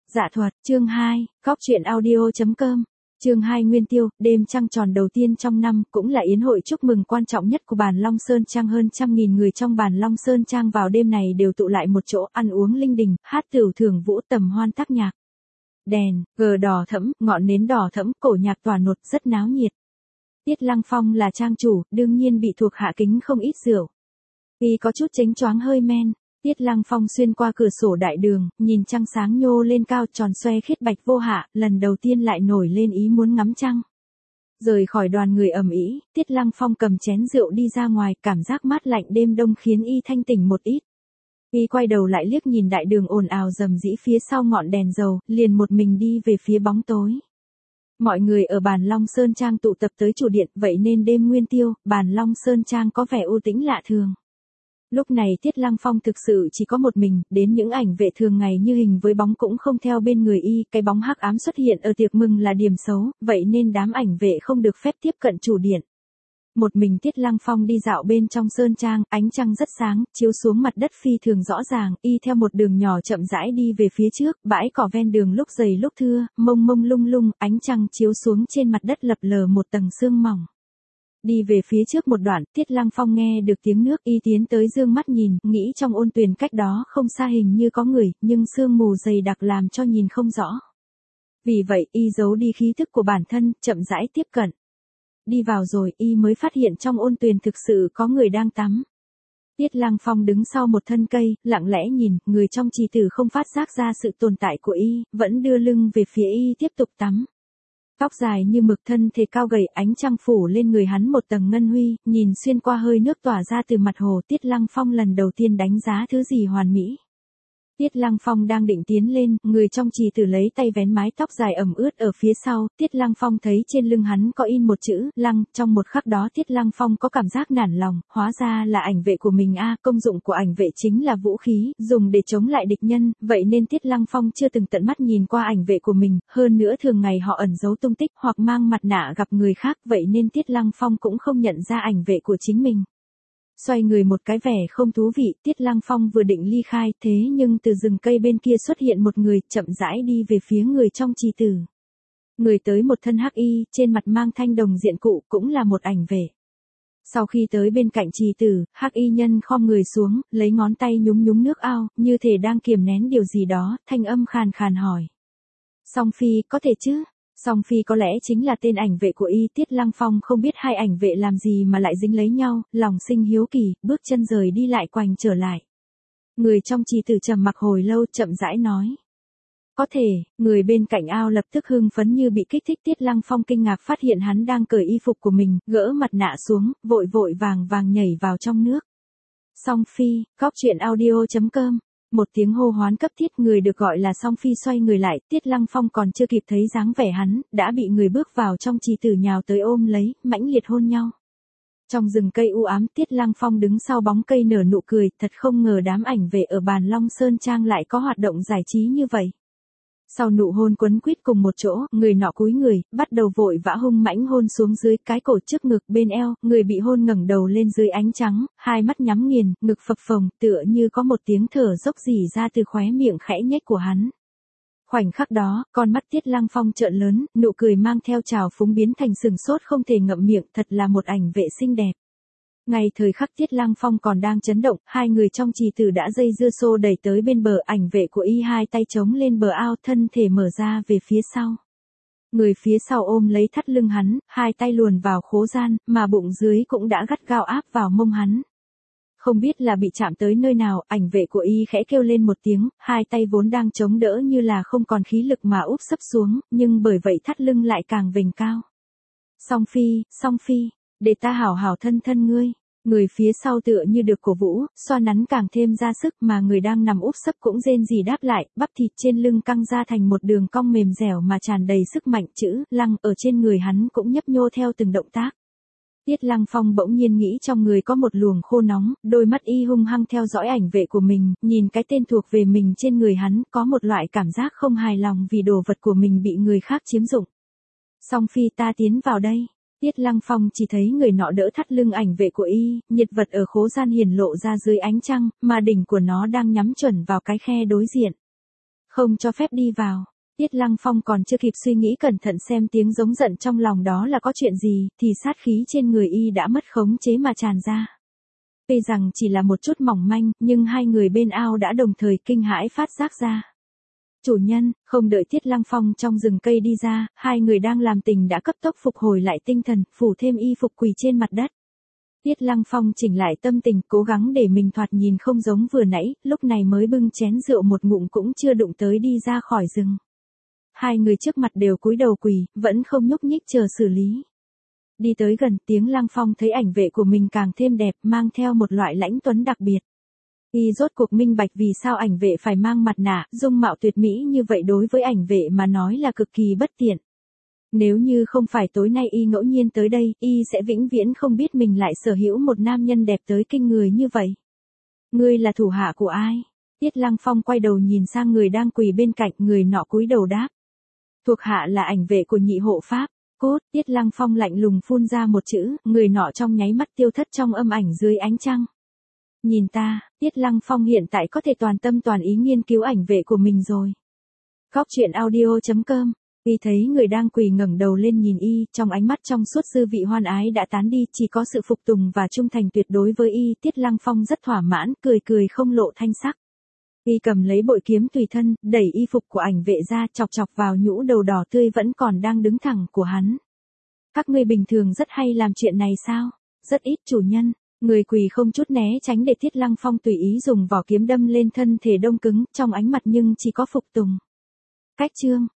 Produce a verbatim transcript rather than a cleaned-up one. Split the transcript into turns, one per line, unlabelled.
Dạ thuật, chương hai, góc truyện audio.com. Chương hai Nguyên Tiêu, đêm trăng tròn đầu tiên trong năm, cũng là yến hội chúc mừng quan trọng nhất của Bàn Long Sơn Trang. Hơn trăm nghìn người trong Bàn Long Sơn Trang vào đêm này đều tụ lại một chỗ, ăn uống linh đình, hát tửu thưởng vũ, tầm hoan tác nhạc. Đèn, gờ đỏ thẫm, ngọn nến đỏ thẫm, cổ nhạc tỏa nột, rất náo nhiệt. Tiết Lăng Phong là trang chủ, đương nhiên bị thuộc hạ kính không ít rượu. Y có chút chánh choáng hơi men. Tiết Lăng Phong xuyên qua cửa sổ đại đường, nhìn trăng sáng nhô lên cao tròn xoe khiết bạch vô hạ, lần đầu tiên lại nổi lên ý muốn ngắm trăng. Rời khỏi đoàn người ầm ĩ, Tiết Lăng Phong cầm chén rượu đi ra ngoài, cảm giác mát lạnh đêm đông khiến y thanh tỉnh một ít. Y quay đầu lại liếc nhìn đại đường ồn ào rầm rĩ phía sau ngọn đèn dầu, liền một mình đi về phía bóng tối. Mọi người ở Bàn Long Sơn Trang tụ tập tới chủ điện, vậy nên đêm Nguyên Tiêu, Bàn Long Sơn Trang có vẻ u tĩnh lạ thường. Lúc này Tiết Lăng Phong thực sự chỉ có một mình, đến những ảnh vệ thường ngày như hình với bóng cũng không theo bên người y, cái bóng hắc ám xuất hiện ở tiệc mừng là điểm xấu, vậy nên đám ảnh vệ không được phép tiếp cận chủ điện. Một mình Tiết Lăng Phong đi dạo bên trong sơn trang, ánh trăng rất sáng, chiếu xuống mặt đất phi thường rõ ràng, y theo một đường nhỏ chậm rãi đi về phía trước, bãi cỏ ven đường lúc dày lúc thưa, mông mông lung lung, ánh trăng chiếu xuống trên mặt đất lập lờ một tầng sương mỏng. Đi về phía trước một đoạn, Tiết Lăng Phong nghe được tiếng nước, y tiến tới dương mắt nhìn, nghĩ trong ôn tuyền cách đó không xa hình như có người, nhưng sương mù dày đặc làm cho nhìn không rõ. Vì vậy, y giấu đi khí thức của bản thân, chậm rãi tiếp cận. Đi vào rồi, y mới phát hiện trong ôn tuyền thực sự có người đang tắm. Tiết Lăng Phong đứng sau một thân cây, lặng lẽ nhìn, người trong trì tử không phát giác ra sự tồn tại của y, vẫn đưa lưng về phía y tiếp tục tắm. Tóc dài như mực, thân thể cao gầy, ánh trăng phủ lên người hắn một tầng ngân huy, nhìn xuyên qua hơi nước tỏa ra từ mặt hồ. Tiết Lăng Phong lần đầu tiên đánh giá thứ gì hoàn mỹ. Tiết Lăng Phong đang định tiến lên, người trong trì tử lấy tay vén mái tóc dài ẩm ướt ở phía sau, Tiết Lăng Phong thấy trên lưng hắn có in một chữ, Lăng, trong một khắc đó Tiết Lăng Phong có cảm giác nản lòng, hóa ra là ảnh vệ của mình a, công dụng của ảnh vệ chính là vũ khí, dùng để chống lại địch nhân, vậy nên Tiết Lăng Phong chưa từng tận mắt nhìn qua ảnh vệ của mình, hơn nữa thường ngày họ ẩn giấu tung tích hoặc mang mặt nạ gặp người khác, vậy nên Tiết Lăng Phong cũng không nhận ra ảnh vệ của chính mình. Xoay người một cái vẻ không thú vị, Tiết Lăng Phong vừa định ly khai, thế nhưng từ rừng cây bên kia xuất hiện một người, chậm rãi đi về phía người trong trì tử. Người tới một thân hắc y, trên mặt mang thanh đồng diện cụ, cũng là một ảnh vệ. Sau khi tới bên cạnh trì tử, hắc y nhân khom người xuống, lấy ngón tay nhúng nhúng nước ao, như thể đang kiềm nén điều gì đó, thanh âm khàn khàn hỏi. Song Phi, có thể chứ? Song Phi có lẽ chính là tên ảnh vệ của y. Tiết Lăng Phong không biết hai ảnh vệ làm gì mà lại dính lấy nhau, lòng sinh hiếu kỳ, bước chân rời đi lại quanh trở lại. Người trong trì tử trầm mặc hồi lâu, chậm rãi nói. Có thể, người bên cạnh ao lập tức hưng phấn như bị kích thích. Tiết Lăng Phong kinh ngạc phát hiện hắn đang cởi y phục của mình, gỡ mặt nạ xuống, vội vội vàng vàng nhảy vào trong nước. Song Phi, góc truyện audio.com. Một tiếng hô hoán cấp thiết, người được gọi là Song Phi xoay người lại, Tiết Lăng Phong còn chưa kịp thấy dáng vẻ hắn, đã bị người bước vào trong trì tử nhào tới ôm lấy, mãnh liệt hôn nhau. Trong rừng cây u ám, Tiết Lăng Phong đứng sau bóng cây nở nụ cười, thật không ngờ đám ảnh vệ ở Bàn Long Sơn Trang lại có hoạt động giải trí như vậy. Sau nụ hôn quấn quýt cùng một chỗ, người nọ cúi người, bắt đầu vội vã hung mãnh hôn xuống dưới cái cổ, trước ngực, bên eo, người bị hôn ngẩng đầu lên dưới ánh trắng, hai mắt nhắm nghiền, ngực phập phồng, tựa như có một tiếng thở dốc rỉ ra từ khóe miệng khẽ nhếch của hắn. Khoảnh khắc đó, con mắt Tiết Lăng Phong trợn lớn, nụ cười mang theo trào phúng biến thành sừng sốt không thể ngậm miệng, thật là một ảnh vệ xinh đẹp. Ngay thời khắc Tiết Lăng Phong còn đang chấn động, hai người trong trì tử đã dây dưa xô đẩy tới bên bờ, ảnh vệ của y hai tay chống lên bờ ao, thân thể mở ra về phía sau. Người phía sau ôm lấy thắt lưng hắn, hai tay luồn vào khố gian, mà bụng dưới cũng đã gắt gao áp vào mông hắn. Không biết là bị chạm tới nơi nào, ảnh vệ của y khẽ kêu lên một tiếng, hai tay vốn đang chống đỡ như là không còn khí lực mà úp sấp xuống, nhưng bởi vậy thắt lưng lại càng vểnh cao. Song Phi, Song Phi, để ta hảo hảo thân thân ngươi. Người phía sau tựa như được cổ vũ, xoa nắn càng thêm ra sức, mà người đang nằm úp sấp cũng rên rỉ đáp lại, bắp thịt trên lưng căng ra thành một đường cong mềm dẻo mà tràn đầy sức mạnh, chữ Lăng ở trên người hắn cũng nhấp nhô theo từng động tác. Tiết Lăng Phong bỗng nhiên nghĩ trong người có một luồng khô nóng, đôi mắt y hung hăng theo dõi ảnh vệ của mình, nhìn cái tên thuộc về mình trên người hắn, có một loại cảm giác không hài lòng vì đồ vật của mình bị người khác chiếm dụng. Song Phi, ta tiến vào đây. Tiết Lăng Phong chỉ thấy người nọ đỡ thắt lưng ảnh vệ của y, nhiệt vật ở khố gian hiển lộ ra dưới ánh trăng, mà đỉnh của nó đang nhắm chuẩn vào cái khe đối diện. không cho phép đi vào. Tiết Lăng Phong còn chưa kịp suy nghĩ cẩn thận xem tiếng giống giận trong lòng đó là có chuyện gì, thì sát khí trên người y đã mất khống chế mà tràn ra. Tuy rằng chỉ là một chút mỏng manh, nhưng hai người bên ao đã đồng thời kinh hãi phát giác ra. Chủ nhân, không đợi Tiết Lăng Phong trong rừng cây đi ra, hai người đang làm tình đã cấp tốc phục hồi lại tinh thần, phủ thêm y phục quỳ trên mặt đất. Tiết Lăng Phong chỉnh lại tâm tình, cố gắng để mình thoạt nhìn không giống vừa nãy, lúc này mới bưng chén rượu một ngụm cũng chưa đụng tới đi ra khỏi rừng. Hai người trước mặt đều cúi đầu quỳ, vẫn không nhúc nhích chờ xử lý. Đi tới gần, tiếng Lăng Phong thấy ảnh vệ của mình càng thêm đẹp, mang theo một loại lãnh tuấn đặc biệt. Y rốt cuộc minh bạch vì sao ảnh vệ phải mang mặt nạ, dung mạo tuyệt mỹ như vậy đối với ảnh vệ mà nói là cực kỳ bất tiện. Nếu như không phải tối nay y ngẫu nhiên tới đây, y sẽ vĩnh viễn không biết mình lại sở hữu một nam nhân đẹp tới kinh người như vậy. Ngươi là thủ hạ của ai? Tiết Lăng Phong quay đầu nhìn sang người đang quỳ bên cạnh, người nọ cúi đầu đáp. Thuộc hạ là ảnh vệ của nhị hộ pháp. Cốt, Tiết Lăng Phong lạnh lùng phun ra một chữ, người nọ trong nháy mắt tiêu thất trong âm ảnh dưới ánh trăng. Nhìn ta, Tiết Lăng Phong hiện tại có thể toàn tâm toàn ý nghiên cứu ảnh vệ của mình rồi. Góc truyện audio chấm com. Y thấy người đang quỳ ngẩng đầu lên nhìn y, trong ánh mắt trong suốt dư vị hoan ái đã tán đi, chỉ có sự phục tùng và trung thành tuyệt đối với y. Tiết Lăng Phong rất thỏa mãn, cười cười không lộ thanh sắc. Y cầm lấy bội kiếm tùy thân, đẩy y phục của ảnh vệ ra, chọc chọc vào nhũ đầu đỏ tươi vẫn còn đang đứng thẳng của hắn. Các ngươi bình thường rất hay làm chuyện này sao? Rất ít chủ nhân. Người quỳ không chút né tránh để Tiết Lăng Phong tùy ý dùng vỏ kiếm đâm lên thân thể đông cứng, trong ánh mặt nhưng chỉ có phục tùng. Cách chương.